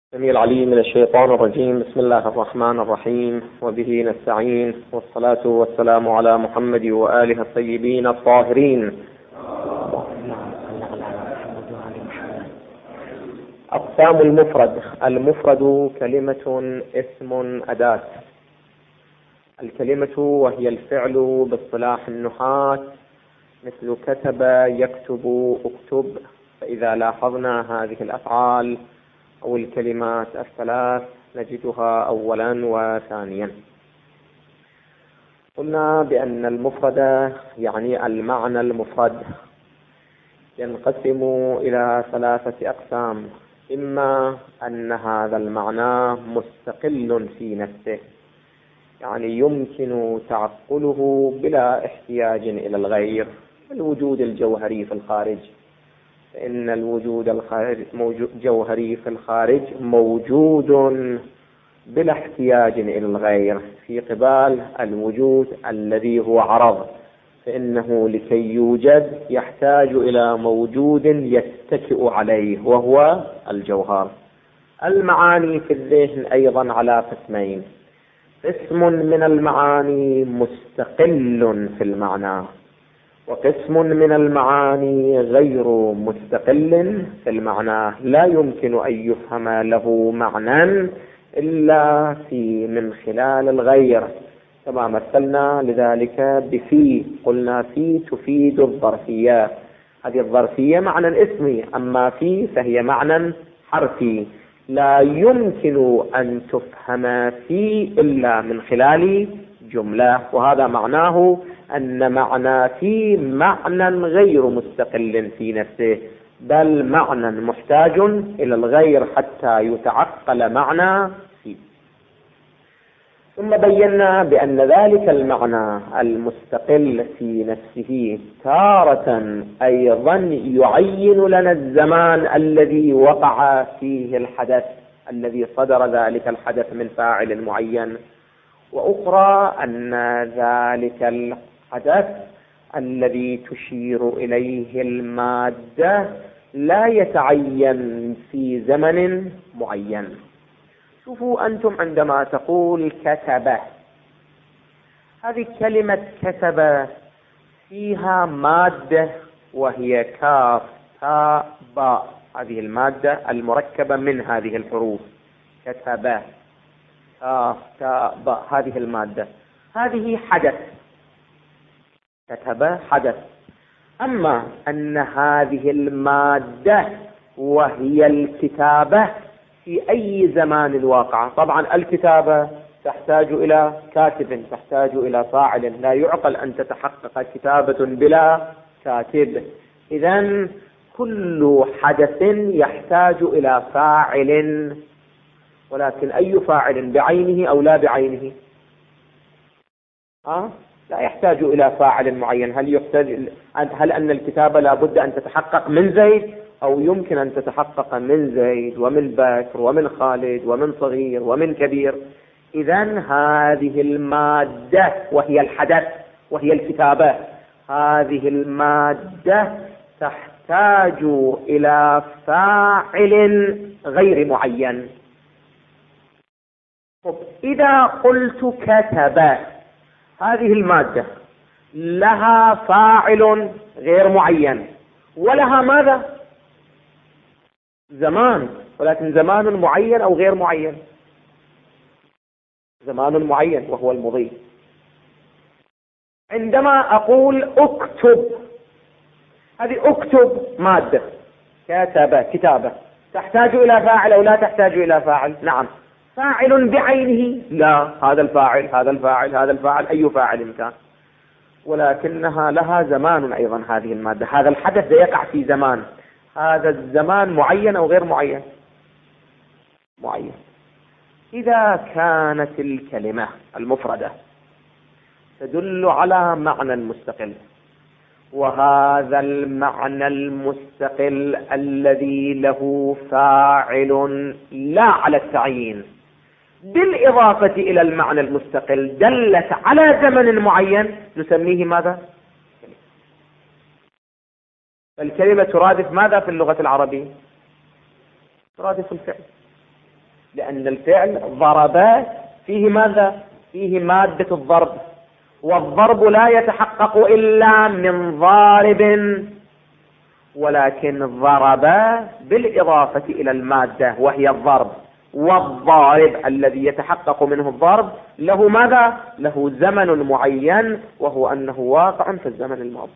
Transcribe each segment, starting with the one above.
السميع العليم من الشيطان الرجيم. بسم الله الرحمن الرحيم، وبه نستعين، والصلاة والسلام على محمد وآله الطيبين الطاهرين. أقسام المفرد. المفرد كلمة اسم أداة. الكلمة وهي الفعل باصطلاح النحاة، مثل كتب، يكتب، اكتب. فإذا لاحظنا هذه الأفعال أو الكلمات الثلاث نجدها أولا وثانيا. قلنا بأن المفرد يعني المعنى المفرد ينقسم إلى ثلاثة أقسام: إما أن هذا المعنى مستقل في نفسه، يعني يمكن تعقله بلا احتياج إلى الغير، الوجود الجوهري في الخارج، فإن الوجود الجوهري في الخارج موجود بلا احتياج إلى الغير، في قبال الوجود الذي هو عرض، فإنه لكي يوجد يحتاج إلى موجود يتكئ عليه وهو الجوهر. المعاني في الذهن أيضا على قسمين: قسم من المعاني مستقل في المعنى، وقسم من المعاني غير مستقل في المعنى، لا يمكن أن يفهم له معنى إلا من خلال الغير، كما مثلنا لذلك بفي. قلنا في تفيد الظرفية، هذه الظرفية معنى اسمي، أما في فهي معنى حرفي، لا يمكن أن تفهم في إلا من خلال جملة، وهذا معناه أن معنى في معنى غير مستقل في نفسه، بل معنى محتاج إلى الغير حتى يتعقل معنى في. ثم بينا بأن ذلك المعنى المستقل في نفسه تارة أيضا يعين لنا الزمان الذي وقع فيه الحدث، الذي صدر ذلك الحدث من فاعل معين، وأخرى أن ذلك الحدث الذي تشير إليه المادة لا يتعين في زمن معين. شوفوا أنتم عندما تقول كتب، هذه كلمة كتب فيها مادة وهي كاف تاء باء، هذه المادة المركبة من هذه الحروف، كتب كاف تاء باء، هذه المادة، هذه حدث، كتب حدث. أما أن هذه المادة وهي الكتابة في أي زمان واقعة، طبعا الكتابة تحتاج إلى كاتب، تحتاج إلى فاعل، لا يعقل أن تتحقق كتابة بلا كاتب. إذن كل حدث يحتاج إلى فاعل، ولكن أي فاعل، بعينه أو لا بعينه؟ لا يحتاج إلى فاعل معين. هل أن الكتابة لا بد أن تتحقق من زيد، أو يمكن أن تتحقق من زيد ومن بكر ومن خالد ومن صغير ومن كبير؟ إذن هذه المادة وهي الحدث وهي الكتابة، هذه المادة تحتاج إلى فاعل غير معين. إذا قلت كتب، هذه المادة لها فاعل غير معين، ولها ماذا؟ زمان، ولكن زمان معين أو غير معين؟ زمان معين وهو المضي. عندما أقول أكتب، هذه أكتب مادة، كتب كتابة، تحتاج إلى فاعل أو لا تحتاج إلى فاعل؟ نعم. فاعل بعينه؟ لا، هذا الفاعل هذا الفاعل هذا الفاعل، أي فاعل كان، ولكنها لها زمان أيضا. هذه المادة، هذا الحدث يقع في زمان، هذا الزمان معين أو غير معين؟ معين. إذا كانت الكلمة المفردة تدل على معنى مستقل، وهذا المعنى المستقل الذي له فاعل لا على التعيين، بالإضافة إلى المعنى المستقل دلت على زمن معين، نسميه ماذا؟ الكلمة ترادف ماذا في اللغة العربية؟ ترادف الفعل. لأن الفعل ضرب فيه ماذا؟ فيه مادة الضرب، والضرب لا يتحقق إلا من ضارب، ولكن ضرب بالإضافة إلى المادة وهي الضرب، والضارب الذي يتحقق منه الضرب له ماذا؟ له زمن معين، وهو أنه واقع في الزمن الماضي.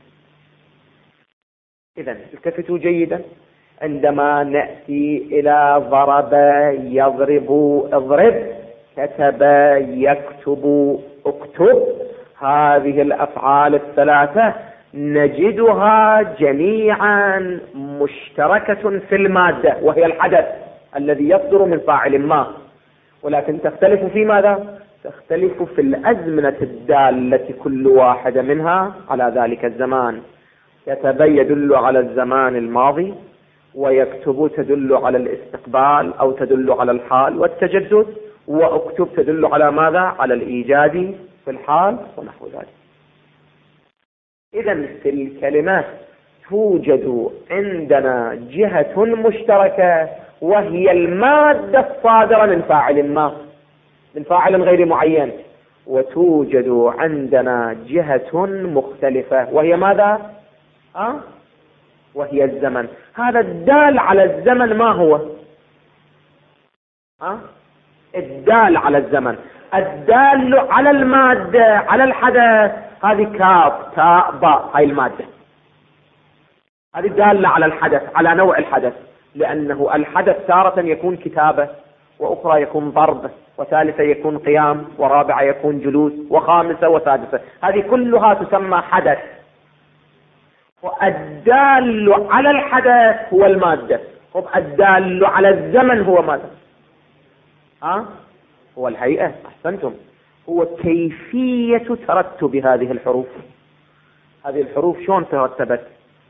إذن التفتوا جيدا، عندما نأتي إلى ضرب يضرب اضرب، كتب يكتب اكتب، هذه الأفعال الثلاثة نجدها جميعا مشتركة في المادة وهي الحدث الذي يصدر من فاعل ما، ولكن تختلف في ماذا؟ تختلف في الأزمنة الدالة كل واحدة منها على ذلك الزمان. كتب يدل على الزمان الماضي، ويكتب تدل على الاستقبال أو تدل على الحال والتجدد، واكتب تدل على ماذا؟ على الإيجاد في الحال ونحو ذلك. إذن في الكلمات توجد عندنا جهة مشتركة وهي المادة الصادرة من فاعل ما، من فاعل غير معين، وتوجد عندنا جهة مختلفة وهي ماذا؟ وهي الزمن. هذا الدال على الزمن ما هو؟ الدال على الزمن، الدال على المادة على الحدث، هذه كاف تاء باء، هاي المادة، هذه دالة على الحدث، على نوع الحدث، لأنه الحدث تارة يكون كتابة، وأخرى يكون ضرب، وثالثة يكون قيام، ورابعة يكون جلوس، وخامسة وسادسة، هذه كلها تسمى حدث. والدال على الحدث هو المادة، الدال على الزمن هو ماذا؟ هو الهيئة. أحسنتم، هو كيفية ترتب هذه الحروف. هذه الحروف شلون ترتبت؟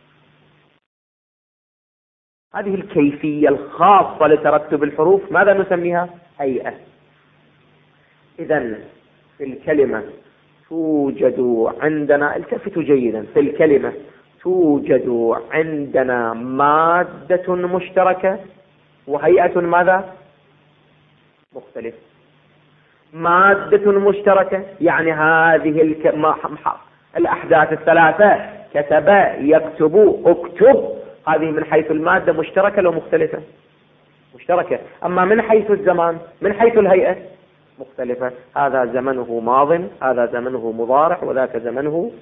هذه الكيفية الخاصة لترتب الحروف ماذا نسميها؟ هيئة. إذن في الكلمة توجد عندنا، التفتوا جيدا، في الكلمة توجد عندنا مادة مشتركة وهيئة ماذا؟ مختلف. مادة مشتركة يعني هذه الأحداث الثلاثة، كتب يكتب اكتب، هذه من حيث المادة مشتركة لو مختلفة؟ مشتركة. أما من حيث الزمان، من حيث الهيئة مختلفة. هذا زمنه ماض، هذا زمنه مضارع، وذاك زمنه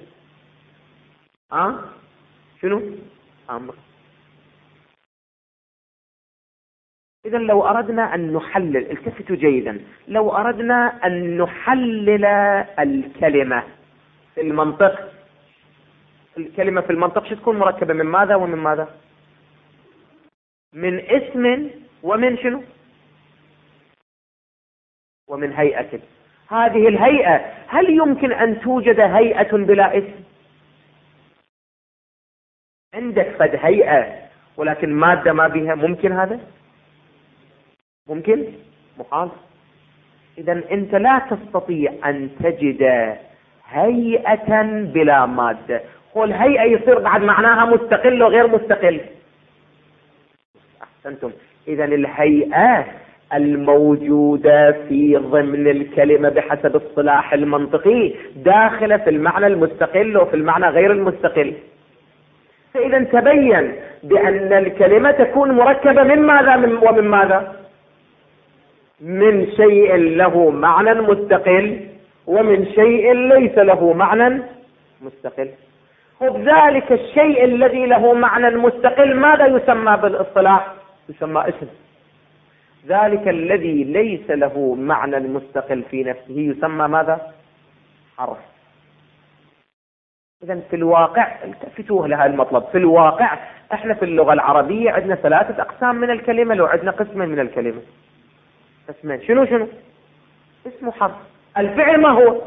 شنو؟ أمر. إذا لو أردنا أن نحلل، التفتوا جيدا، لو أردنا أن نحلل الكلمة في المنطق، الكلمة في المنطق شو تكون؟ مركبة من ماذا ومن ماذا؟ من اسم ومن شنو؟ ومن هيئة. هذه الهيئة هل يمكن أن توجد هيئة بلا اسم؟ عندك فد هيئة ولكن مادة ما بها، ممكن هذا؟ ممكن؟ محال. إذن أنت لا تستطيع أن تجد هيئة بلا مادة. هو الهيئة يصير بعد معناها مستقل وغير مستقل. أحسنتم. إذن الهيئة الموجودة في ضمن الكلمة بحسب الصلاح المنطقي داخلة في المعنى المستقل وفي المعنى غير المستقل. فإذا تبين بأن الكلمة تكون مركبة من ماذا ومن ماذا؟ من شيء له معنى مستقل ومن شيء ليس له معنى مستقل. وبذلك الشيء الذي له معنى مستقل ماذا يسمى بالاصطلاح؟ يسمى اسم. ذلك الذي ليس له معنى مستقل في نفسه يسمى ماذا؟ حرف. إذن في الواقع، التفتوه لهذا المطلب، في الواقع احنا في اللغة العربية عندنا 3 أقسام من الكلمة، لو عندنا قسمين من الكلمة. قسمين شنو؟ اسم حرف. الفعل ما هو؟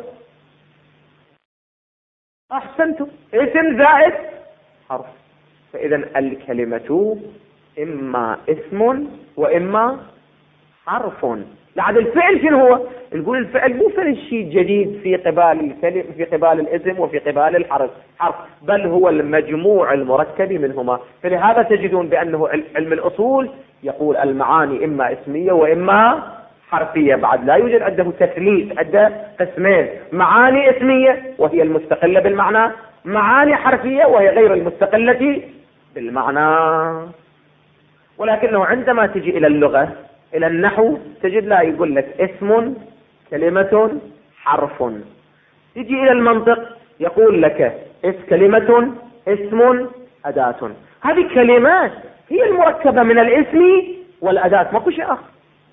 أحسنتم، اسم زائد حرف. فإذا الكلمة إما اسم وإما حرف. لعد الفعل شنو هو؟ نقول الفعل مو فعل شيء جديد في قبال الكلمة، في قبال الاسم وفي قبال الحرف، بل هو المجموع المركب منهما. فلهذا تجدون بأنه علم الأصول يقول المعاني إما اسمية وإما حرفية بعد، لا يوجد عنده تثليث، عنده قسمين: معاني اسمية وهي المستقلة بالمعنى، معاني حرفية وهي غير المستقلة بالمعنى. ولكنه عندما تجي إلى اللغة، إلى النحو، تجد لا يقول لك اسم، كلمة، حرف. تجي إلى المنطق يقول لك كلمة، اسم، أداة. هذه كلمات هي المركبة من الاسم والأداة، ما كل شيء آخر.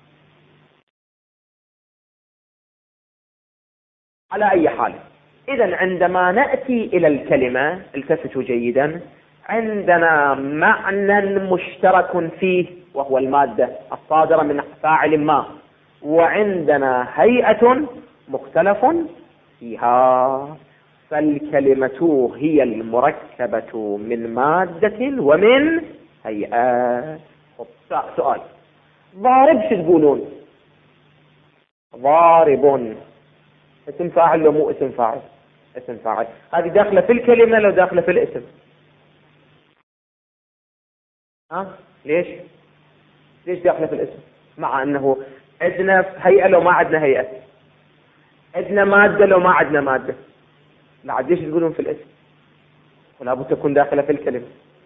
على أي حال، إذن عندما نأتي إلى الكلمة التفتوا جيدا، عندنا معنى مشترك فيه وهو المادة الصادرة من فاعل ما، وعندنا هيئة مختلف فيها. فالكلمة هي المركبة من مادة ومن هيئة. سؤال: ضارب شو تقولون؟ ضارب اسم فاعل لو مو اسم فاعل؟ اسم فاعل. هذه داخلة في الكلمة لو داخلة في الاسم؟ ليش داخلة في الاسم؟ مع انه عندنا هيئة لو ما عندنا هيئة، عندنا مادة لو ما عندنا مادة. لا عاد ليش تقولون في الاسم؟ ولا بد تكون داخلة في الكلمة.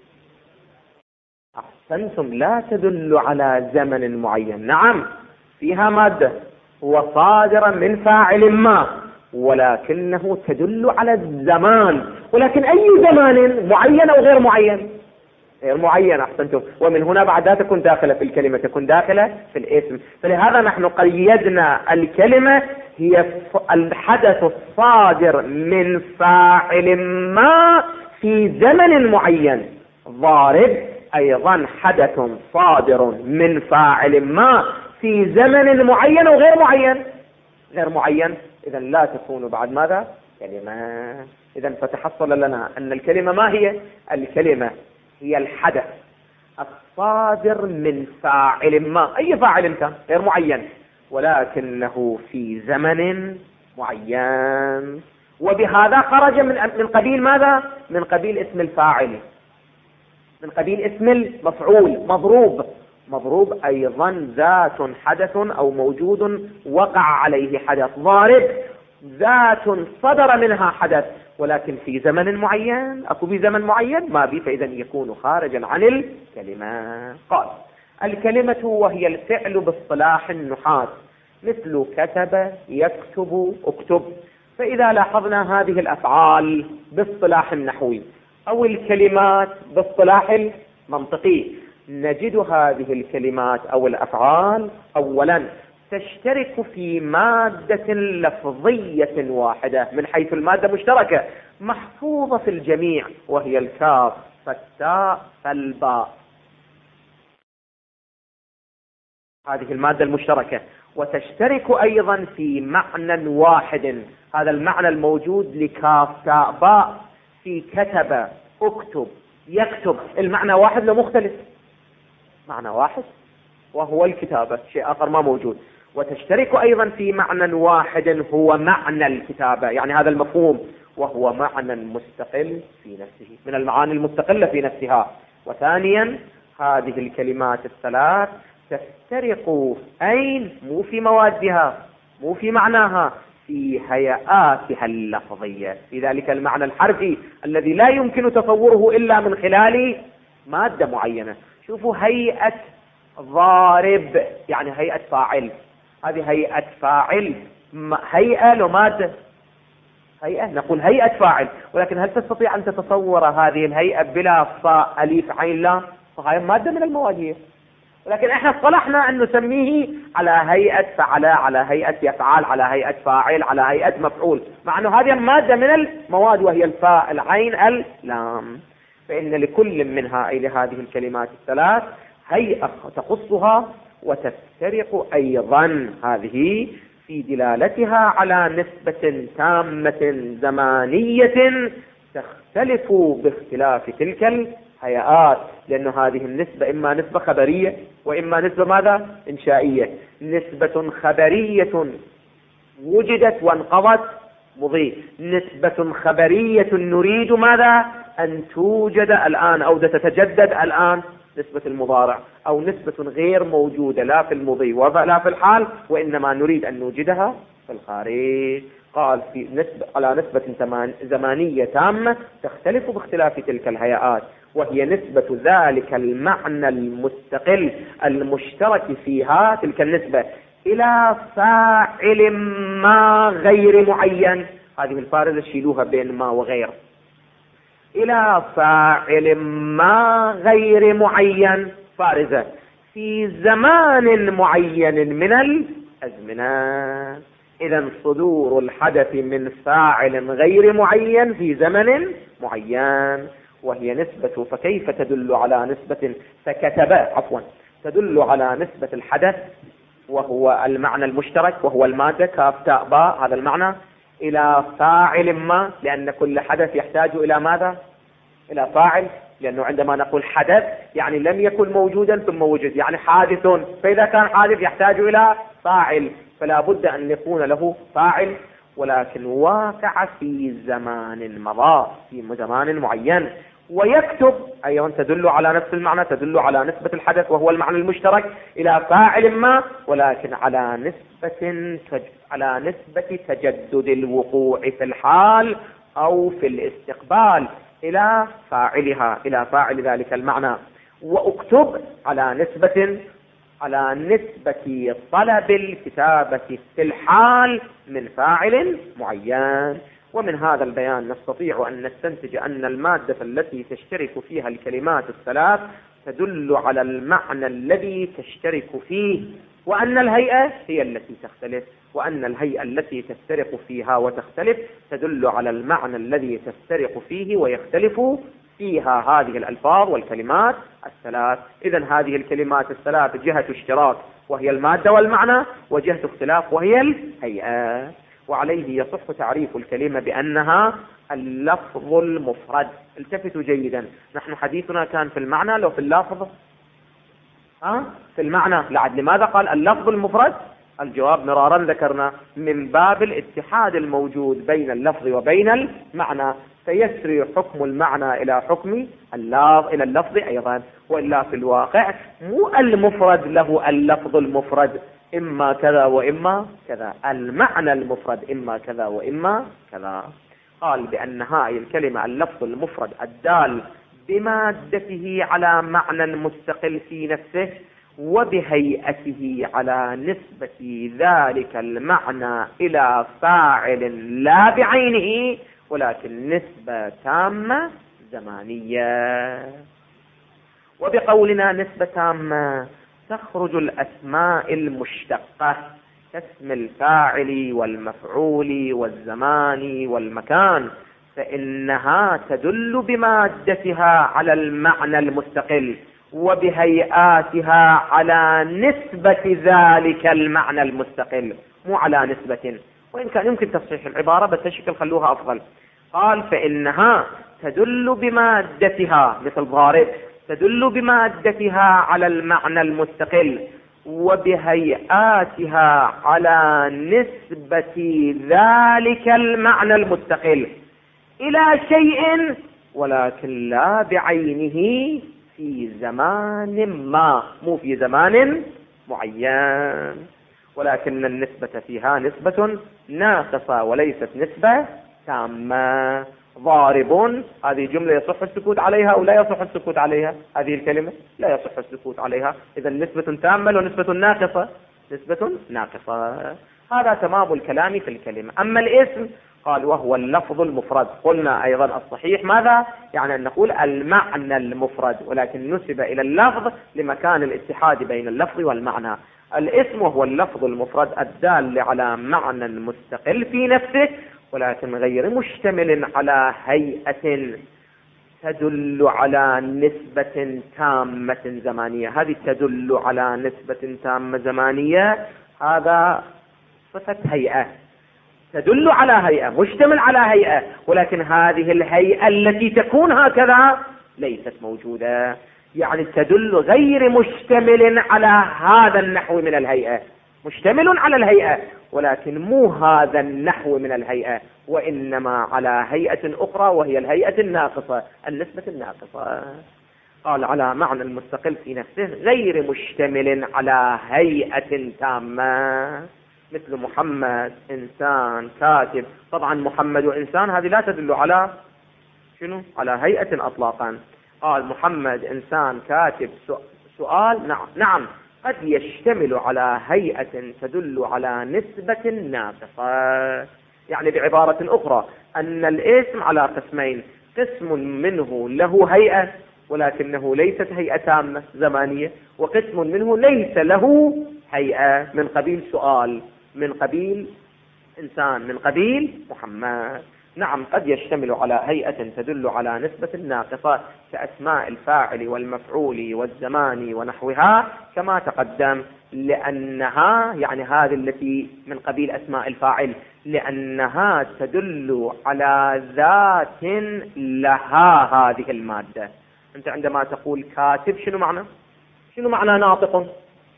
أحسنتم، لا تدل على زمن معين. نعم فيها مادة وصادرة من فاعل ما، ولكنه تدل على الزمان. ولكن أي زمان؟ معين أو غير معين؟ غير معين. أحسنتم. ومن هنا بعد لا تكون داخلة في الكلمة، تكون داخلة في الاسم. فلهذا نحن قيدنا الكلمة هي الحدث الصادر من فاعل ما في زمن معين. ضارب أيضا حدث صادر من فاعل ما في زمن معين أو غير معين؟ غير معين. إذا لا تكون بعد ماذا؟ كلمة. إذا فتحصل لنا أن الكلمة ما هي؟ الكلمة هي الحدث الصادر من فاعل ما، أي فاعل كان غير معين، ولكنه في زمن معين. وبهذا خرج من قبيل ماذا؟ من قبيل اسم الفاعل، من قبيل اسم المفعول. مضروب أيضا ذات حدث أو موجود وقع عليه حدث. ضارب ذات صدر منها حدث ولكن في زمن معين. أكو بزمن معين ما بي، فإذا يكون خارجا عن الكلمة. قال: الكلمة وهي الفعل باصطلاح النحاة مثل كتب، يكتب، اكتب. فإذا لاحظنا هذه الأفعال باصطلاح النحوي أو الكلمات باصطلاح المنطقي، نجد هذه الكلمات أو الأفعال أولا تشترك في مادة لفظية واحدة من حيث المادة مشتركة محفوظة في الجميع، وهي الكاف فالتاء فالباء. هذه المادة المشتركة. وتشترك أيضا في معنى واحد، هذا المعنى الموجود لكاف تاء باء في كتب، اكتب، يكتب. المعنى واحد لو مختلف؟ معنى واحد وهو الكتابة، شيء آخر ما موجود. وتشترك أيضا في معنى واحد هو معنى الكتابة، يعني هذا المفهوم، وهو معنى مستقل في نفسه، من المعاني المستقلة في نفسها. وثانيا هذه الكلمات الثلاث تفترق أين؟ مو في موادها، مو في معناها، في هيئاتها اللفظية، في ذلك المعنى الحرفي الذي لا يمكن تصوره إلا من خلال مادة معينة. شوفوا هيئة ضارب يعني هيئة فاعل، هذه هيئة فاعل. هيئة لو مادة، هيئة نقول هيئة فاعل، ولكن هل تستطيع أن تتصور هذه الهيئة بلا فاء أليف عين لا؟ فهي مادة من المواد هي. ولكن احنا اصطلحنا أن نسميه على هيئة فعل، على هيئة يفعل، على هيئة فاعل، على هيئة مفعول، مع أنه هذه مادة من المواد وهي الفاء العين اللام. فإن لكل منها أي لهذه الكلمات الثلاث هيئة تخصها، وتفترق أيضا هذه في دلالتها على نسبة تامة زمانية تختلف باختلاف تلك الهيئات، لأن هذه النسبة إما نسبة خبرية وإما نسبة ماذا؟ إنشائية. نسبة خبرية وجدت وانقضت مضي، نسبة خبرية نريد ماذا؟ أن توجد الآن أو تتجدد الآن نسبة المضارع أو نسبة غير موجودة لا في المضي ولا في الحال، وإنما نريد أن نوجدها في الخارج. قال على نسبة زمانية تامة تختلف باختلاف تلك الهيئات، وهي نسبة ذلك المعنى المستقل المشترك فيها تلك النسبة إلى فاعل ما غير معين. هذه الفارزة شيلوها بين ما وغير. إلى فاعل ما غير معين، فارزة في زمان معين من الأزمنة. إذا صدور الحدث من فاعل غير معين في زمن معين، وهي نسبة. فكيف تدل على نسبة تدل على نسبة الحدث وهو المعنى المشترك وهو المادة كاف تاء باء، هذا المعنى، إلى فاعل ما، لأن كل حدث يحتاج إلى ماذا؟ إلى فاعل، لأنه عندما نقول حدث يعني لم يكن موجودا ثم وجد، يعني حادث، فإذا كان حادث يحتاج إلى فاعل، فلا بد أن يكون له فاعل، ولكن واقع في زمان مضى، في زمان معين. ويكتب أيضا تدل على نفس المعنى، تدل على نسبة الحدث وهو المعنى المشترك إلى فاعل ما، ولكن على نسبة تجدد الوقوع في الحال أو في الاستقبال إلى فاعلها، إلى فاعل ذلك المعنى. وأكتب على نسبة طلب الكتابة في الحال من فاعل معين. ومن هذا البيان نستطيع أن نستنتج أن المادة التي تشترك فيها الكلمات الثلاث تدل على المعنى الذي تشترك فيه، وأن الهيئة هي التي تختلف، وأن الهيئة التي تفترق فيها وتختلف تدل على المعنى الذي تفترق فيه ويختلف فيها هذه الألفاظ والكلمات الثلاث. إذن هذه الكلمات الثلاث جهة اشتراك وهي المادة والمعنى، وجهة اختلاف وهي الهيئة. وعليه يصح تعريف الكلمة بأنها اللفظ المفرد. التفتوا جيدا، نحن حديثنا كان في المعنى لو في اللفظ؟ في المعنى. لماذا قال اللفظ المفرد؟ الجواب مرارا ذكرنا من باب الاتحاد الموجود بين اللفظ وبين المعنى، فيسري حكم المعنى إلى حكم إلى اللفظ أيضا، وإلا في الواقع مو المفرد له اللفظ المفرد إما كذا وإما كذا، المعنى المفرد إما كذا وإما كذا. قال بأن هذه الكلمة اللفظ المفرد الدال بمادته على معنى مستقل في نفسه وبهيئته على نسبة ذلك المعنى إلى فاعل لا بعينه، ولكن نسبة تامة زمانية. وبقولنا نسبة تامة تخرج الأسماء المشتقة كاسم الفاعل والمفعول والزمان والمكان، فإنها تدل بمادتها على المعنى المستقل وبهيئاتها على نسبة ذلك المعنى المستقل، مو على نسبة. وإن كان يمكن تصحيح العبارة بس الشكل خلوها أفضل. قال فإنها تدل بمادتها، مثل ضارب، تدل بمادتها على المعنى المستقل وبهيئاتها على نسبة ذلك المعنى المستقل إلى شيء ولكن لا بعينه في زمان ما، مو في زمان معين. ولكن النسبة فيها نسبة ناقصة وليست نسبة تامة. ضارب هذه جملة يصح السكوت عليها أو لا يصح السكوت عليها؟ هذه الكلمة لا يصح السكوت عليها، إذا نسبة تامة ونسبة ناقصة، نسبة ناقصة. هذا تمام الكلام في الكلمة. أما الاسم قال وهو اللفظ المفرد. قلنا أيضا الصحيح ماذا؟ يعني أن نقول المعنى المفرد، ولكن نسب إلى اللفظ لمكان الاتحاد بين اللفظ والمعنى. الاسم وهو اللفظ المفرد الدال على معنى مستقل في نفسه ولكن غير مشتمل على هيئة تدل على نسبة تامة زمانية. هذه تدل على نسبة تامة زمانية، هذا صفة هيئة، تدل على هيئة، مشتمل على هيئة، ولكن هذه الهيئة التي تكون هكذا ليست موجودة، يعني تدل غير مشتمل على هذا النحو من الهيئة، مشتمل على الهيئة ولكن مو هذا النحو من الهيئة، وإنما على هيئة أخرى وهي الهيئة الناقصة، النسبة الناقصة. قال على معنى المستقل في نفسه غير مشتمل على هيئة تامة، مثل محمد إنسان كاتب. طبعا محمد وإنسان هذه لا تدل على شنو؟ على هيئة أطلاقا. قال محمد إنسان كاتب سؤال. نعم قد يشتمل على هيئة تدل على نسبة ناقصة. يعني بعبارة أخرى أن الاسم على قسمين، قسم منه له هيئة ولكنه ليست هيئة تامة زمانية، وقسم منه ليس له هيئة من قبيل سؤال، من قبيل إنسان، من قبيل محمد. نعم قد يشتمل على هيئة تدل على نسبة ناقصة كأسماء الفاعل والمفعول والزمان ونحوها كما تقدم، لأنها يعني هذه التي من قبيل أسماء الفاعل لأنها تدل على ذات لها هذه المادة. أنت عندما تقول كاتب شنو معنى؟ شنو معنى ناطق؟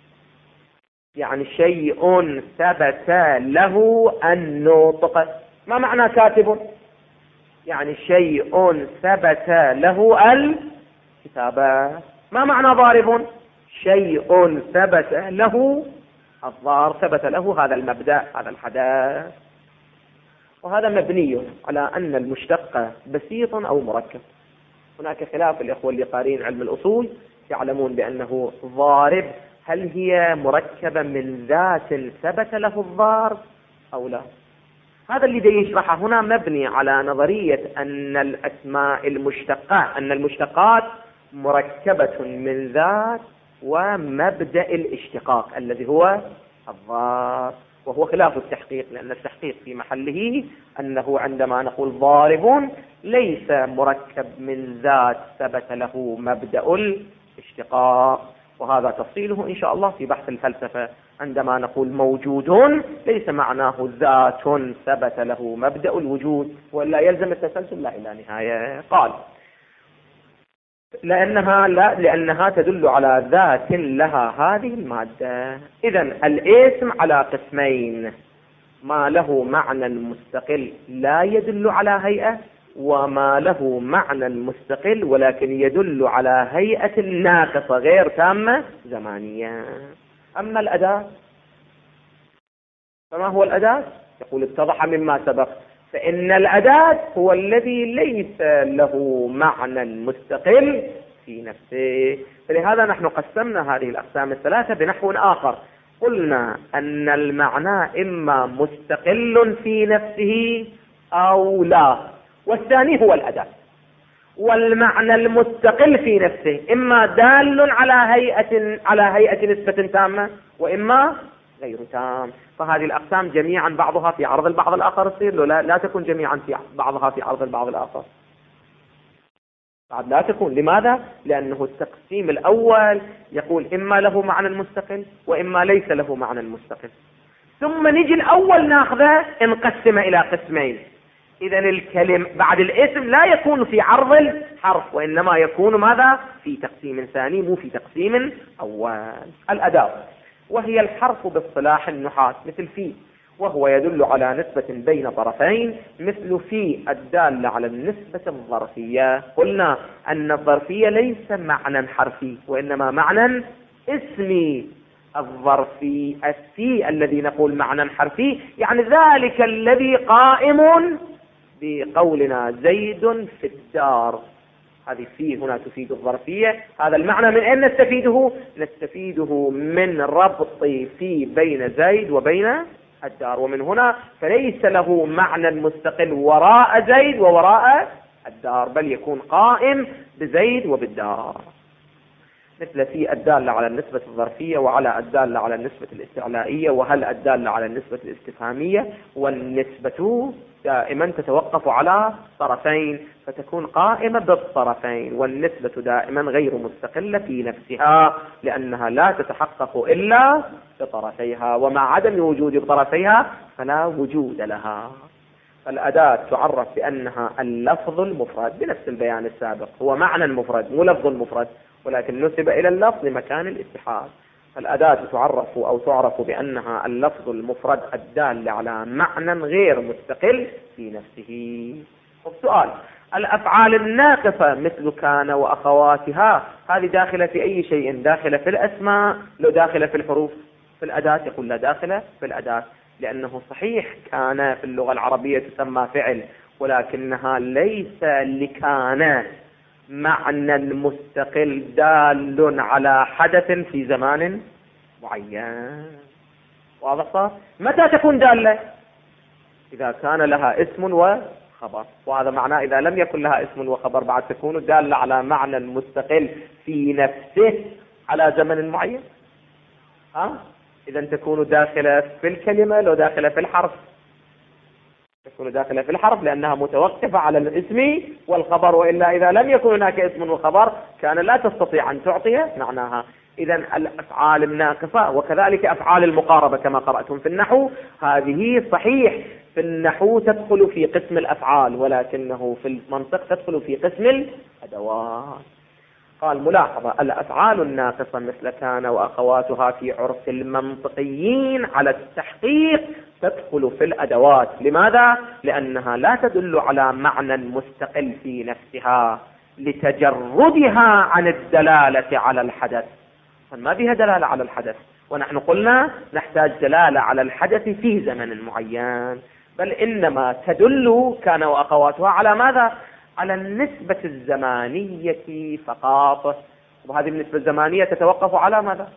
يعني شيء ثبت له النطق. ما معنى كاتب؟ يعني شيء ثبت له الكتابة. ما معنى ضارب؟ شيء ثبت له الضار، ثبت له هذا المبدأ، هذا الحدث. وهذا مبني على أن المشتق بسيط أو مركب. هناك خلاف الإخوة اللي قارين علم الأصول يعلمون بأنه ضارب هل هي مركبة من ذات ثبت له الضار أو لا. هذا اللي دي يشرحه هنا مبني على نظرية أن الأسماء المشتقة، أن المشتقات مركبة من ذات ومبدأ الاشتقاق الذي هو الضار، وهو خلاف التحقيق، لأن التحقيق في محله أنه عندما نقول ضارب ليس مركب من ذات ثبت له مبدأ الاشتقاق، وهذا تفصيله إن شاء الله في بحث الفلسفة. عندما نقول موجود ليس معناه ذات ثبت له مبدأ الوجود، ولا يلزم التسلسل لا إلى نهاية. قال لأنها تدل على ذات لها هذه المادة. إذن الاسم على قسمين: ما له معنى مستقل لا يدل على هيئة، وما له معنى مستقل ولكن يدل على هيئة ناقصة غير تامة زمانية. أما الأداة فما هو الأداة؟ يقول اتضح مما سبق فإن الأداة هو الذي ليس له معنى مستقل في نفسه. فلهذا نحن قسمنا هذه الأقسام الثلاثة بنحو آخر. قلنا أن المعنى إما مستقل في نفسه أو لا، والثاني هو الأداة. والمعنى المستقل في نفسه إما دال على هيئة نسبة تامة وإما غير تام. فهذه الأقسام جميعا بعضها في عرض البعض الآخر تصير لا تكون جميعا في بعضها في عرض البعض الآخر. بعد لا تكون. لماذا؟ لأنه التقسيم الأول يقول إما له معنى مستقل وإما ليس له معنى مستقل، ثم نجي الأول ناخذه نقسم إلى قسمين. إذن الكلم بعد الاسم لا يكون في عرض الحرف، وإنما يكون ماذا؟ في تقسيم ثاني، مو في تقسيم أول. الأداة وهي الحرف باصطلاح النحاة مثل في، وهو يدل على نسبة بين طرفين، مثل في الدالة على النسبة الظرفية. قلنا أن الظرفية ليس معنى حرفي وإنما معنى اسمي. الظرفي السي الذي نقول معنى حرفي يعني ذلك الذي قائم بقولنا زيد في الدار. هذه في هنا تفيد الظرفية. هذا المعنى من أين نستفيده؟ نستفيده من ربط في بين زيد وبين الدار، ومن هنا فليس له معنى مستقل وراء زيد ووراء الدار، بل يكون قائم بزيد وبالدار. مثل في الدالة على النسبة الظرفية، وعلى الدالة على النسبة الاستعلائية، وهل الدالة على النسبة الاستفهامية. والنسبة دائما تتوقف على طرفين فتكون قائمة بالطرفين، والنسبة دائما غير مستقلة في نفسها لأنها لا تتحقق إلا بطرفيها، ومع عدم وجود بطرفيها فلا وجود لها. فالأداة تعرف بأنها اللفظ المفرد بنفس البيان السابق، هو معنى مفرد مو لفظ مفرد، ولكن نسب إلى اللفظ مكان الاتحاد. فالأداة تعرف بأنها اللفظ المفرد الدال على معنى غير مستقل في نفسه. سؤال: الأفعال الناقصة مثل كان وأخواتها هذه داخلة في أي شيء؟ داخلة في الأسماء لو داخلة في الحروف؟ في الأداة؟ يقول لا، داخلة في الأداة، لأنه صحيح كان في اللغة العربية تسمى فعل، ولكنها ليس لكان معنى مستقل دال على حدث في زمان معين. واضح؟ متى تكون دالة؟ إذا كان لها اسم وخبر، وهذا معناه إذا لم يكن لها اسم وخبر بعد تكون دالة على معنى مستقل في نفسه على زمن معين. إذا تكون داخلة في الكلمة لو داخلة في الحرف، تكون داخلة في الحرف لأنها متوقفة على الاسم والخبر، وإلا إذا لم يكن هناك اسم وخبر كان لا تستطيع أن تعطي معناها. إذا الأفعال الناقصة وكذلك أفعال المقاربة كما قرأتم في النحو، هذه صحيح في النحو تدخل في قسم الأفعال، ولكنه في المنطق تدخل في قسم الأدوات. قال: ملاحظة: الأفعال الناقصة مثل كان وأخواتها في عرف المنطقيين على التحقيق تدخل في الأدوات. لماذا؟ لأنها لا تدل على معنى مستقل في نفسها لتجردها عن الدلالة على الحدث، ما بها دلالة على الحدث، ونحن قلنا نحتاج دلالة على الحدث في زمن معين، بل إنما تدل كان وأخواتها على ماذا؟ على النسبة الزمانية فقط. وهذه النسبة الزمانية تتوقف على ماذا؟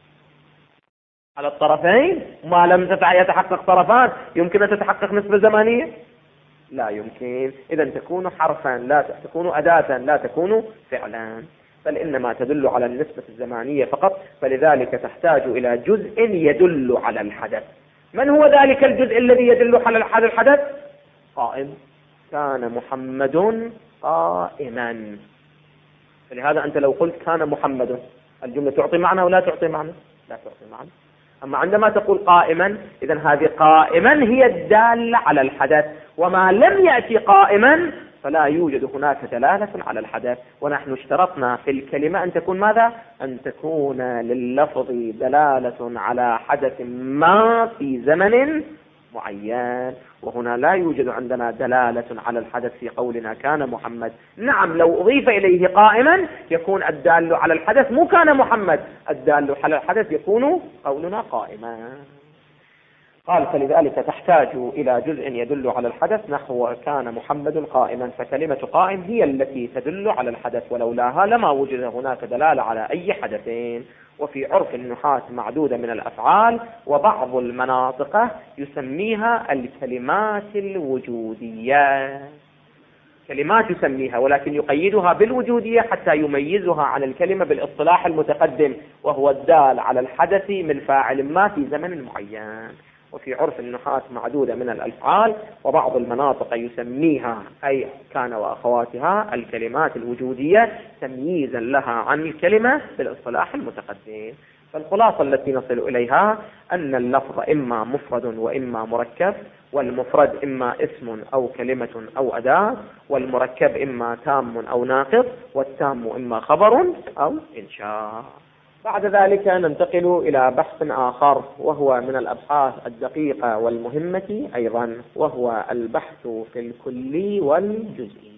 على الطرفين. ما لم يتحقق طرفان يمكن أن تتحقق نسبة زمانية؟ لا يمكن. إذا تكون حرفا، لا تكون أداة، لا تكون فعلا، بل إنما تدل على النسبة الزمانية فقط. فلذلك تحتاج إلى جزء يدل على الحدث. من هو ذلك الجزء الذي يدل على الحدث؟ قائم. كان محمد قائما. فلهذا أنت لو قلت كان محمد، الجملة تعطي معنى ولا تعطي معنى؟ لا تعطي معنى. أما عندما تقول قائما، إذن هذه قائما هي الدالة على الحدث، وما لم يأتي قائما فلا يوجد هناك دلالة على الحدث. ونحن اشترطنا في الكلمة أن تكون ماذا؟ أن تكون لللفظ دلالة على حدث ما في زمن معين، وهنا لا يوجد عندنا دلالة على الحدث في قولنا كان محمد. نعم، لو أضيف إليه قائما يكون الدال على الحدث مو كان محمد، الدال على الحدث يكون قولنا قائما. قال: فلذلك تحتاج إلى جزء يدل على الحدث نحو كان محمد قائما، فكلمة قائم هي التي تدل على الحدث، ولولاها لما وجد هناك دلالة على أي حدثين. وفي عرف النحاة معدودة من الأفعال، وبعض المناطق يسميها الكلمات الوجودية. كلمات يسميها، ولكن يقيدها بالوجودية حتى يميزها عن الكلمة بالاصطلاح المتقدم، وهو الدال على الحدث من فاعل ما في زمن معين. وفي عرف النحاة معدودة من الأفعال، وبعض المناطق يسميها أي كان وأخواتها الكلمات الوجودية تمييزا لها عن الكلمة بالاصطلاح المتقدم. فالخلاصة التي نصل إليها أن اللفظ إما مفرد وإما مركب، والمفرد إما اسم أو كلمة أو أداة، والمركب إما تام أو ناقص، والتام إما خبر أو إنشاء. بعد ذلك ننتقل إلى بحث آخر، وهو من الأبحاث الدقيقة والمهمة أيضا، وهو البحث في الكلي والجزئي.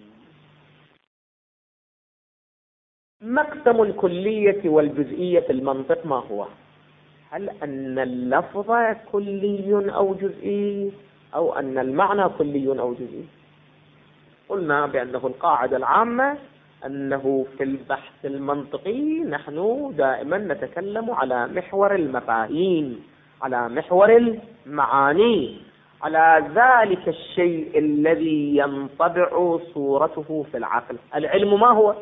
مقسم الكلية والجزئية في المنطق ما هو؟ هل أن اللفظ كلي أو جزئي، أو أن المعنى كلي أو جزئي؟ قلنا بأنه القاعدة العامة أنه في البحث المنطقي نحن دائما نتكلم على محور المفاهيم، على محور المعاني، على ذلك الشيء الذي ينطبع صورته في العقل. العلم ما هو؟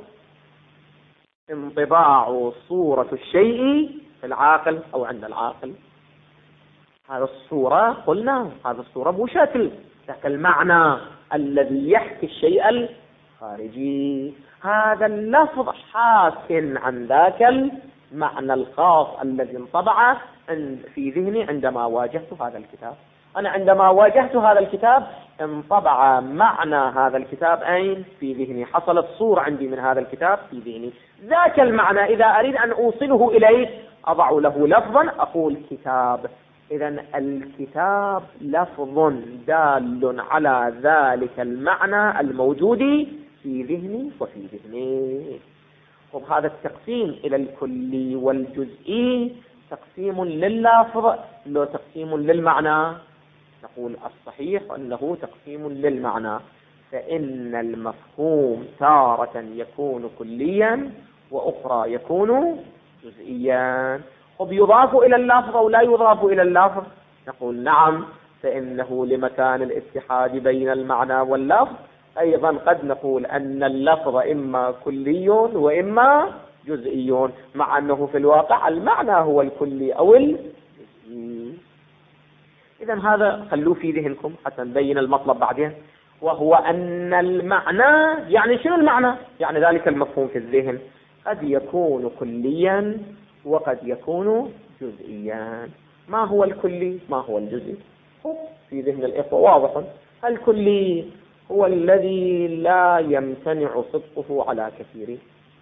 انطباع صورة الشيء في العاقل أو عند العاقل. هذا الصورة قلنا هذا الصورة مو شكل المعنى الذي يحكي الشيء الخارجي. هذا اللفظ حاك عن ذاك المعنى الخاص الذي انطبع في ذهني عندما واجهت هذا الكتاب. أنا عندما واجهت هذا الكتاب انطبع معنى هذا الكتاب أين؟ في ذهني. حصلت صورة عندي من هذا الكتاب في ذهني. ذاك المعنى إذا أريد أن أوصله إليه أضع له لفظا، أقول كتاب. إذن الكتاب لفظ دال على ذلك المعنى الموجود في ذهني وفي ذهني. وهذا التقسيم إلى الكلي والجزئي تقسيم لللفظ لو تقسيم للمعنى؟ نقول الصحيح أنه تقسيم للمعنى، فإن المفهوم تارة يكون كليا وأخرى يكون جزئيا. يضاف إلى اللفظ أو لا يضاف إلى اللفظ؟ نقول نعم، فإنه لمكان الاتحاد بين المعنى واللفظ. أيضا قد نقول أن اللفظ إما كلي وإما جزئي، مع أنه في الواقع المعنى هو الكلي أو الجزئي. إذن هذا خلوه في ذهنكم حتى نبين المطلب بعدين، وهو أن المعنى يعني شنو المعنى؟ يعني ذلك المفهوم في الذهن قد يكون كليا وقد يكون جزئيا. ما هو الكلي؟ ما هو الجزئي؟ في ذهن الإخوة واضح. الكلي هو الذي لا يمتنع صدقه على كثير،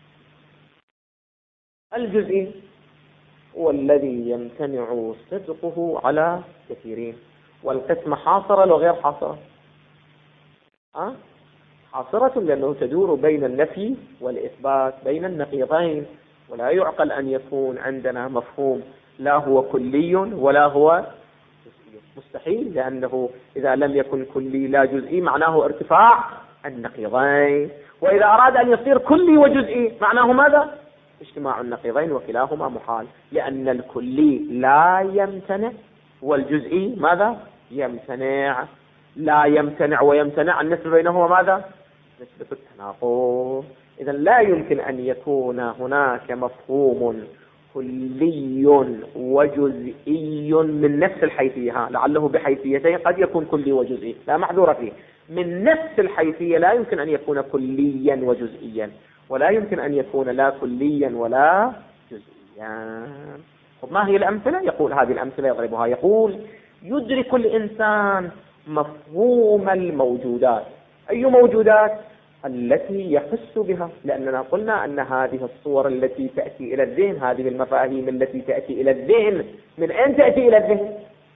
الجزئي هو الذي يمتنع صدقه على كثيرين. والقسمة حاصرة وغير حاصرة؟ حاصرة لأنه تدور بين النفي والإثبات، بين النقيضين، ولا يعقل أن يكون عندنا مفهوم لا هو كلي ولا هو جزئي، مستحيل، لأنه إذا لم يكن كلي لا جزئي معناه ارتفاع النقيضين، وإذا أراد أن يصير كلي وجزئي معناه ماذا؟ اجتماع النقيضين، وكلاهما محال، لأن الكلي لا يمتنع والجزئي ماذا؟ يمتنع. لا يمتنع ويمتنع النسبة بينهما ماذا؟ نسبة التناقض. إذا لا يمكن أن يكون هناك مفهوم كلي وجزئي من نفس الحيثية، لعله بحيثيتين قد يكون كلي وجزئي لا معذور فيه. من نفس الحيثية لا يمكن أن يكون كليا وجزئيا، ولا يمكن أن يكون لا كليا ولا جزئيا. ما هي الأمثلة؟ يقول هذه الأمثلة يضربها، يقول يدرك الإنسان مفهوم الموجودات. أي موجودات؟ التي يحس بها، لأننا قلنا أن هذه الصور التي تأتي إلى الذهن، هذه المفاهيم التي تأتي إلى الذهن، من أين تأتي إلى الذهن؟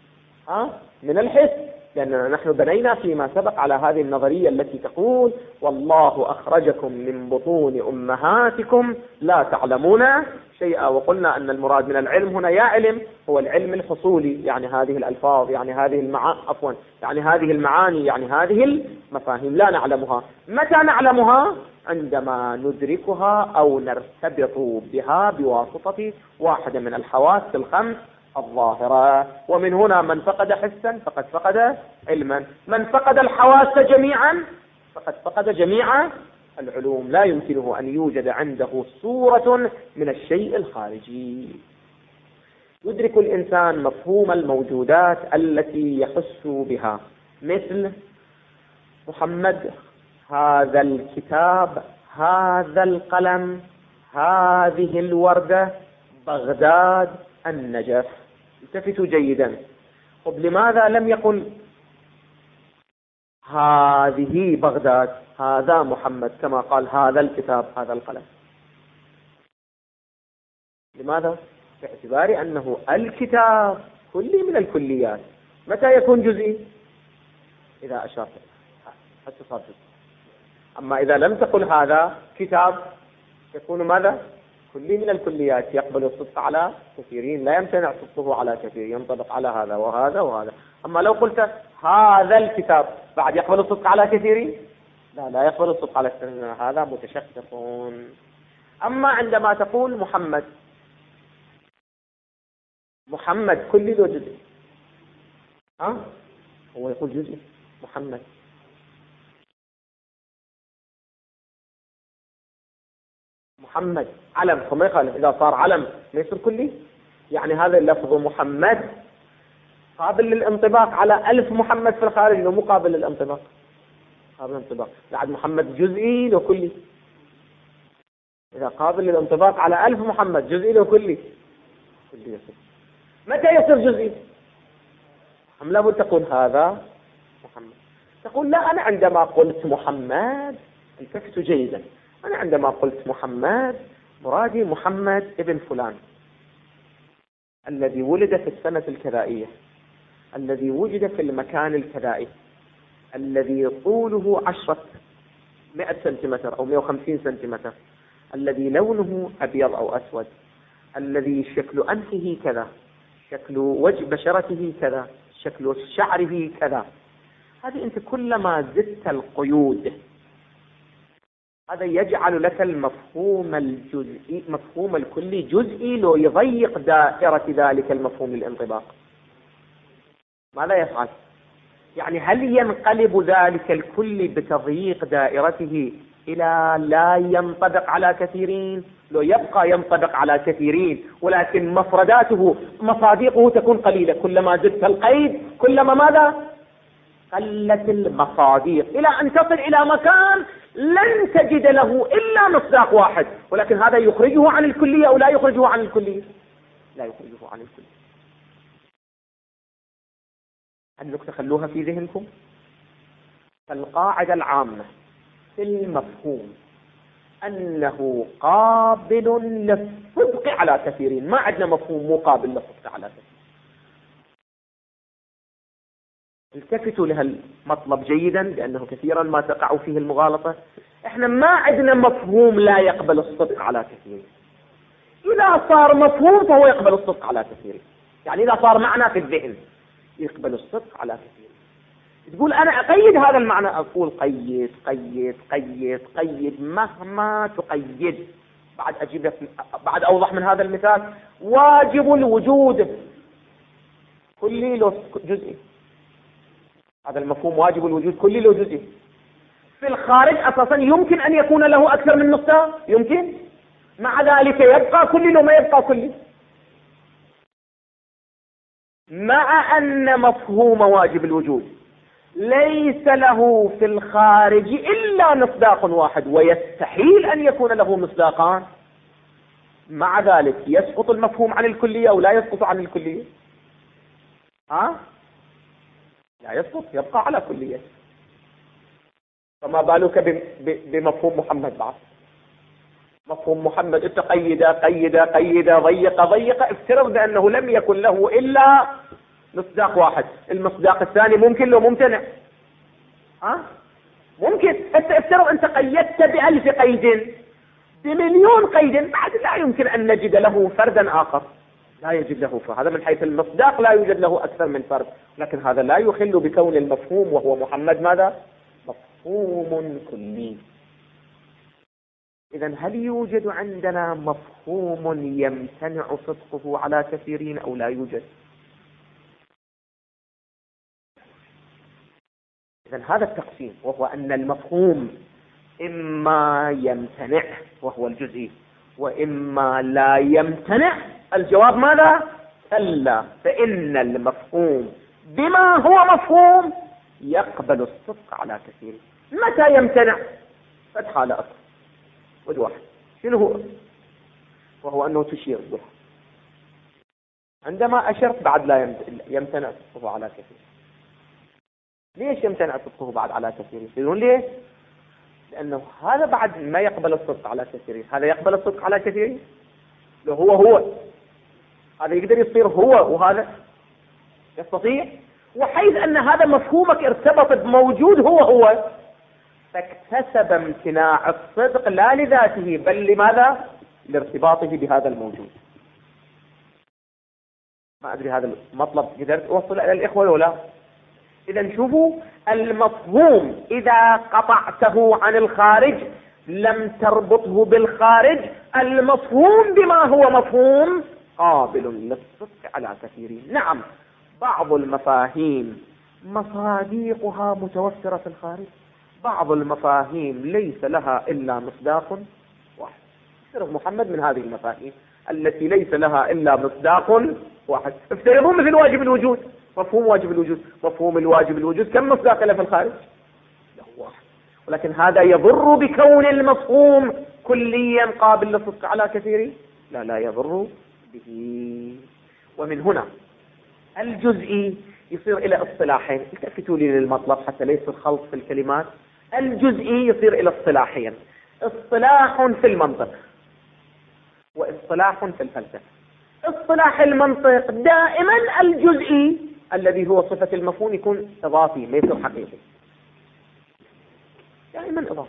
من الحس، لأننا نحن بنينا فيما سبق على هذه النظرية التي تقول والله أخرجكم من بطون أمهاتكم لا تعلمون شيئا، وقلنا أن المراد من العلم هنا يا علم هو العلم الحصولي، يعني هذه الألفاظ، يعني هذه يعني هذه المعاني، يعني هذه المفاهيم لا نعلمها. متى نعلمها؟ عندما ندركها أو نرتبط بها بواسطة واحدة من الحواس الخمس الظاهرة. ومن هنا من فقد حسا فقد فقد علما، من فقد الحواس جميعا فقد فقد جميع العلوم. لا يمكنه أن يوجد عنده صورة من الشيء الخارجي. يدرك الإنسان مفهوم الموجودات التي يحس بها، مثل محمد، هذا الكتاب، هذا القلم، هذه الوردة، بغداد، النجف. التفتوا جيدا. لماذا لم يقل هذه بغداد، هذا محمد، كما قال هذا الكتاب، هذا القلم؟ لماذا؟ باعتبار أنه الكتاب كلي من الكليات. متى يكون جزئي؟ إذا أشرت حتى صار جزئي. أما إذا لم تقل هذا كتاب يكون ماذا؟ كلي من الكليات، يقبل الصدق على كثيرين، لا يمتنع صدقه على كثير، ينطبق على هذا وهذا وهذا. أما لو قلت هذا الكتاب بعد يقبل الصدق على كثيرين؟ لا يقبل الصدق على كثيرين، هذا متشقق. أما عندما تقول محمد، محمد كلي له جزء، هو يقول جزء محمد. محمد علم، فما يخالف إذا صار علم ما يصير كلي. يعني هذا اللفظ محمد قابل للانطباق على 1000 محمد في الخارج، لو مو قابل للانطباق. قابل للانطباق بعد محمد جزئي لو كلي. إذا قابل للانطباق على 1000 محمد جزئي لو كلي يصير. متى يصير جزئي؟ أم لابد تقول هذا محمد. تقول لا، أنا عندما قلت محمد، التفتوا جيدا، أنا عندما قلت محمد مرادي محمد ابن فلان الذي ولد في السنة الكذائية، الذي وجد في المكان الكذائي، الذي طوله 100 سنتيمتر أو 150 سنتيمتر، الذي لونه أبيض أو أسود، الذي شكل أنفه كذا، شكل وجه بشرته كذا، شكل شعره كذا. هذه أنت كلما زدت القيود هذا يجعل لك المفهوم الجزئي مفهوم الكلي جزئي، لو يضيق دائرة ذلك المفهوم الانطباق. ماذا يفعل؟ يعني هل ينقلب ذلك الكلي بتضييق دائرته إلى لا ينطبق على كثيرين؟ لو يبقى ينطبق على كثيرين ولكن مفرداته مصادقه تكون قليلة، كلما زدت القيد كلما ماذا؟ قلت المصادق، إلى أن تصل إلى مكان لن تجد له إلا مصداق واحد، ولكن هذا يخرجه عن الكلية أو لا يخرجه عن الكلية؟ لا يخرجه عن الكلية. النقطة خلوها في ذهنكم. القاعدة العامة في المفهوم أنه قابل للصدق على كثيرين، ما عندنا مفهوم مقابل للصدق على كثيرين. التفتوا لهالمطلب جيدا لأنه كثيرا ما تقع فيه المغالطة. احنا ما عندنا مفهوم لا يقبل الصدق على كثيرين. إذا صار مفهوم فهو يقبل الصدق على كثيرين، يعني إذا صار معنى في الذهن يقبل الصدق على كثيرين. تقول أنا أقيد هذا المعنى، أقول قيد قيد قيد قيد مهما تقيد. بعد أجيب لك بعد أوضح من هذا المثال. واجب الوجود كلي لو جزئي، هذا المفهوم واجب الوجود كلي لو جزئي. في الخارج أساسا يمكن أن يكون له أكثر من نقطة، يمكن، مع ذلك يبقى كلي لو ما يبقى كلي. مع أن مفهوم واجب الوجود ليس له في الخارج إلا مصداق واحد ويستحيل أن يكون له مصداقان، مع ذلك يسقط المفهوم عن الكلية أو لا يسقط عن الكلية؟ لا يسقط، يبقى على كلية. فما بالك بمفهوم محمد بعد؟ مفهوم محمد انت قيد قيد قيد ضيق ضيق، افترض بأنه لم يكن له إلا مصداق واحد، المصداق الثاني ممكن لو ممتنع؟ ممكن. افترض انت قيدت ب1000 قيد، ب1,000,000 قيد، بعد لا يمكن أن نجد له فردا آخر، لا يجد له. فهذا من حيث المصداق لا يوجد له أكثر من فرد، لكن هذا لا يخل بكون المفهوم وهو محمد ماذا؟ مفهوم كلي. إذن هل يوجد عندنا مفهوم يمتنع صدقه على كثيرين أو لا يوجد؟ إذن هذا التقسيم، وهو أن المفهوم إما يمتنع وهو الجزئي وإما لا يمتنع. الجواب ماذا؟ ألا، فإن المفهوم بما هو مفهوم يقبل الصدق على كثير. متى يمتنع؟ فتح على أصل ود واحد، شنو هو؟ وهو أنه تشير به. عندما أشرت بعد لا يمتنع صدقه على كثير. ليش يمتنع صدقه بعد على كثير؟ يقولون ليه؟ لأنه هذا بعد ما يقبل الصدق على كثير، هذا يقبل الصدق على كثير. لو هو هذا يقدر يصير هو وهذا يستطيع، وحيث أن هذا مفهومك ارتبط بموجود هو فاكتسب امتناع الصدق لا لذاته بل لماذا؟ لارتباطه بهذا الموجود. ما أدري هذا المطلب قدرت أوصل إلى الإخوة ولا؟ إذا شوفوا، المفهوم إذا قطعته عن الخارج لم تربطه بالخارج، المفهوم بما هو مفهوم قابل للصدق على كثيرين. نعم، بعض المفاهيم مصادقها متوفرة في الخارج، بعض المفاهيم ليس لها إلا مصداق واحد. افترض محمد من هذه المفاهيم التي ليس لها إلا مصداق واحد. افترضوا مثل واجب الوجود، مفهوم واجب الوجود، مفهوم الواجب الوجود كم مصداق له في الخارج؟ له واحد. ولكن هذا يضر بكون المفهوم كليا قابل للصدق على كثير؟ لا يضر به. ومن هنا الجزئي يصير إلى اصطلاحين. التفتوا لي للمطلب حتى ليس الخلط في الكلمات. الجزئي يصير إلى اصطلاحين، اصطلاح في المنطق واصطلاح في الفلسفة. اصطلاح المنطق دائما الذي هو صفة المفهوم يكون إضافي ما يصير حقيقي، دائما إضافي،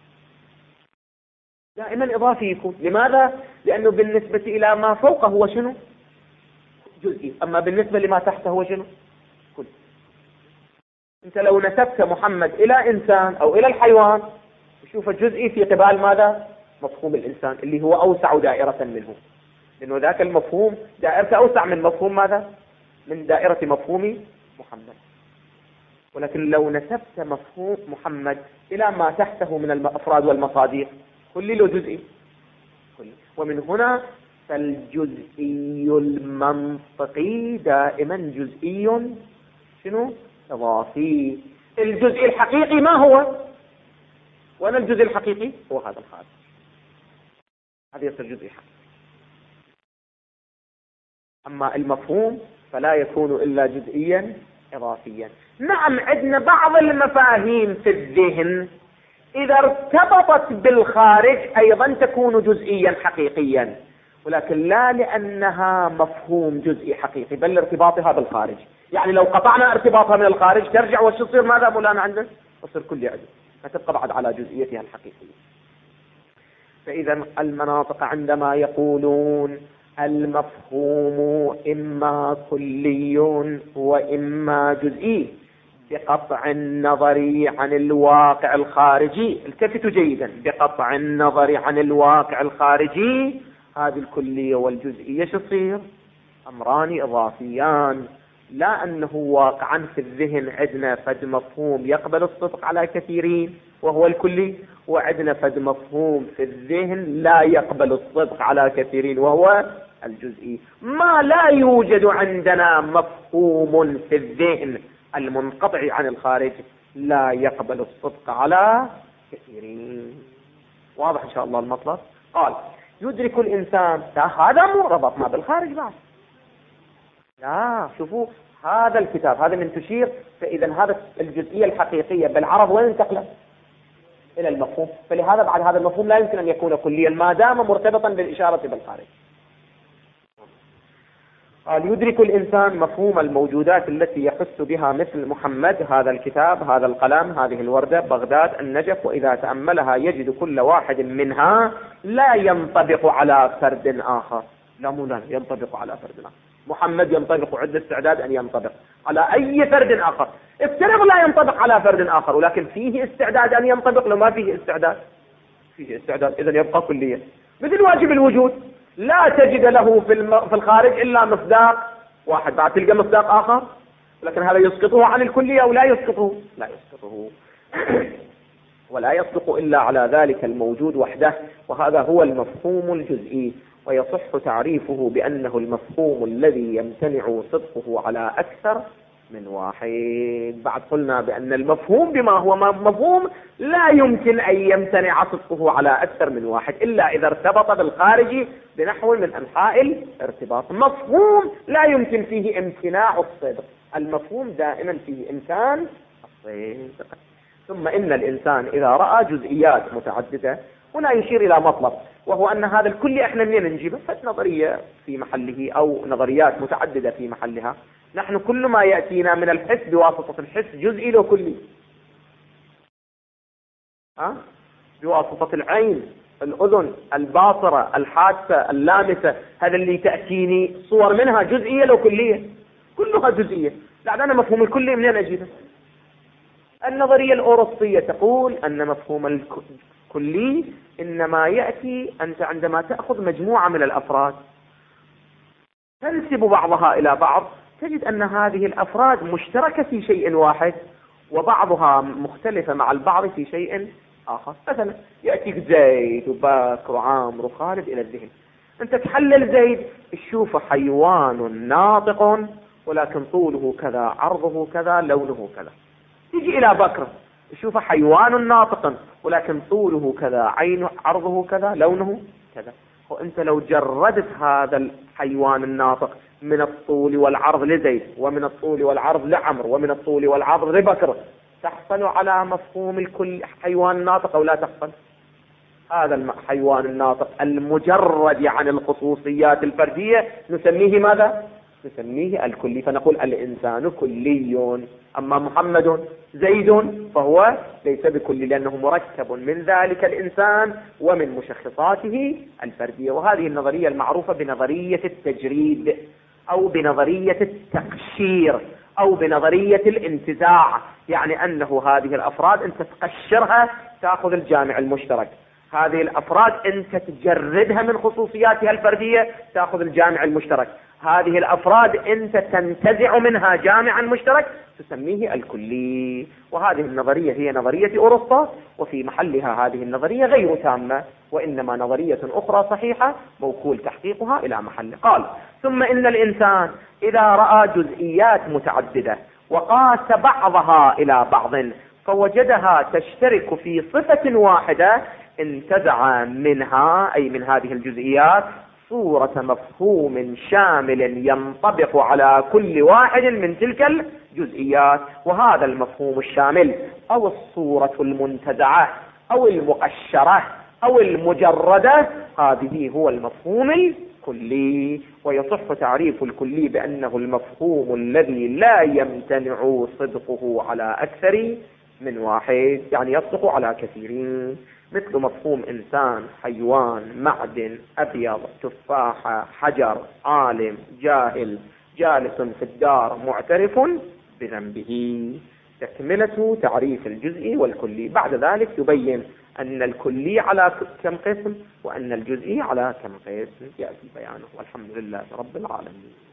دائما إضافي يكون. لماذا؟ لأنه بالنسبة إلى ما فوقه هو شنو؟ جزئي، أما بالنسبة لما تحته هو شنو؟ كل. أنت لو نسبت محمد إلى إنسان أو إلى الحيوان تشوف جزئي في قبال ماذا؟ مفهوم الإنسان اللي هو أوسع دائرة منه، لأنه ذاك المفهوم دائرته أوسع من مفهوم ماذا؟ من دائرة مفهوم محمد. ولكن لو نسبت مفهوم محمد إلى ما تحته من الأفراد والمصادر كل له جزئي كل. ومن هنا فالجزئي المنطقي دائما جزئي شنو؟ إضافي. الجزء الحقيقي ما هو؟ وأنا الجزء الحقيقي هو هذا الخارج، هذا يصير جزء حقيقي. أما المفهوم فلا يكون إلا جزئيا إضافيا. نعم عندنا بعض المفاهيم في الذهن إذا ارتبطت بالخارج أيضا تكون جزئيا حقيقيا، ولكن لا لأنها مفهوم جزئي حقيقي بل ارتباطها بالخارج. يعني لو قطعنا ارتباطها من الخارج ترجع وش تصير؟ ماذا مولانا عندنا؟ تصير كل عدد، فتبقى بعد على جزئيتها الحقيقية. فإذا المناطق عندما يقولون المفهوم إما كلي وإما جزئي بقطع النظر عن الواقع الخارجي، التفتوا جيدا، بقطع النظر عن الواقع الخارجي، هذه الكلية والجزئية شو تصير؟ أمران إضافيان، لا أنه واقعا في الذهن عندنا فد مفهوم يقبل الصدق على كثيرين وهو الكلي، وعندنا فد مفهوم في الذهن لا يقبل الصدق على كثيرين وهو الجزئي. ما لا يوجد عندنا مفهوم في الذهن المنقطع عن الخارج لا يقبل الصدق على كثيرين. واضح إن شاء الله المطلب؟ قال يدرك الإنسان، هذا مو ربطنا بالخارج بعد، لا شوفوا هذا الكتاب هذا من تشير، فإذا هذا الجزئية الحقيقية بالعرض وين انتقلت؟ إلى المفهوم، فلهذا بعد هذا المفهوم لا يمكن أن يكون كليا ما دام مرتبطا بالإشارة بالخارج. قال يدرك الإنسان مفهوم الموجودات التي يحس بها مثل محمد، هذا الكتاب، هذا القلم، هذه الوردة، بغداد، النجف، وإذا تأملها يجد كل واحد منها لا ينطبق على فرد آخر. لا ينطبق على فرد آخر. محمد ينطبق عند استعداد أن ينطبق على أي فرد آخر، افترض لا ينطبق على فرد آخر ولكن فيه استعداد أن ينطبق، لو ما فيه استعداد فيه استعداد إذن يبقى كليا. مثل واجب الوجود لا تجد له في الخارج إلا مصداق واحد، بعد تلقى مصداق آخر، لكن هذا يسقطه عن الكلية أو لا يسقطه؟ لا يسقطه. ولا يصدق إلا على ذلك الموجود وحده، وهذا هو المفهوم الجزئي، ويصح تعريفه بأنه المفهوم الذي يمتنع صدقه على أكثر من واحد. بعد قلنا بأن المفهوم بما هو مفهوم لا يمكن أن يمتنع صدقه على أكثر من واحد إلا إذا ارتبط بالخارج بنحو من أنحاء الارتباط. مفهوم لا يمكن فيه امتناع الصدق، المفهوم دائما فيه إمكان الصدق. ثم إن الإنسان إذا رأى جزئيات متعددة، هنا يشير إلى مطلب، وهو أن هذا الكل إحنا منين نجيبه؟ نظرية في محله أو نظريات متعددة في محلها. نحن كل ما يأتينا من الحس بواسطة الحس جزئي لو كلي، بواسطة العين، الأذن، الباصرة، الحاسة، اللامسة، هذا اللي تأتيني صور منها جزئية لو كلية، كلها جزئية. لا أنا مفهوم الكلي منين أجيبه؟ النظرية الأوروبية تقول أن مفهوم الكلي إنما يأتي أنت عندما تأخذ مجموعة من الأفراد تنسب بعضها إلى بعض، تجد أن هذه الأفراد مشتركة في شيء واحد وبعضها مختلفة مع البعض في شيء آخر. مثلا يأتيك زيد وبكر وعامر وخالد إلى الذهن، أنت تحلل زيد تشوف حيوان ناطق ولكن طوله كذا، عرضه كذا، لونه كذا. تيجي إلى بكر تشوف حيوان ناطق ولكن طوله كذا، عين عرضه كذا، لونه كذا. وأنت لو جردت هذا الحيوان الناطق من الطول والعرض لزيد ومن الطول والعرض لعمر ومن الطول والعرض لبكر، تحصل على مفهوم الكل حيوان ناطق أو لا تحصل؟ هذا الحيوان الناطق المجرد عن الخصوصيات الفردية نسميه ماذا؟ نسميه الكلي، فنقول الإنسان كلي، أما محمد زيد فهو ليس بكلي لأنه مركب من ذلك الإنسان ومن مشخصاته الفردية. وهذه النظرية المعروفة بنظرية التجريد أو بنظرية التقشير أو بنظرية الانتزاع، يعني أنه هذه الأفراد أنت تقشرها تأخذ الجامع المشترك، هذه الأفراد أنت تجردها من خصوصياتها الفردية تأخذ الجامع المشترك، هذه الأفراد أنت تنتزع منها جامعا مشترك تسميه الكلي. وهذه النظرية هي نظرية أرسطو، وفي محلها هذه النظرية غير تامة، وإنما نظرية أخرى صحيحة موكول تحقيقها إلى محله. قال: ثم إن الإنسان إذا رأى جزئيات متعددة وقاس بعضها إلى بعض فوجدها تشترك في صفة واحدة انتزع منها، أي من هذه الجزئيات، صورة مفهوم شامل ينطبق على كل واحد من تلك الجزئيات. وهذا المفهوم الشامل أو الصورة المنتزعة أو المقشرة أو المجردة هذه هو المفهوم الكلي. ويصح تعريف الكلي بأنه المفهوم الذي لا يمتنع صدقه على أكثر من واحد، يعني يصدق على كثيرين، مثل مفهوم إنسان، حيوان، معدن، أبيض، تفاحة، حجر، عالم، جاهل، جالس في الدار، معترف بذنبه. تكملة تعريف الجزئي والكلي. بعد ذلك يبين أن الكلي على كم قسم وأن الجزئي على كم قسم، يأتي بيانه. والحمد لله رب العالمين.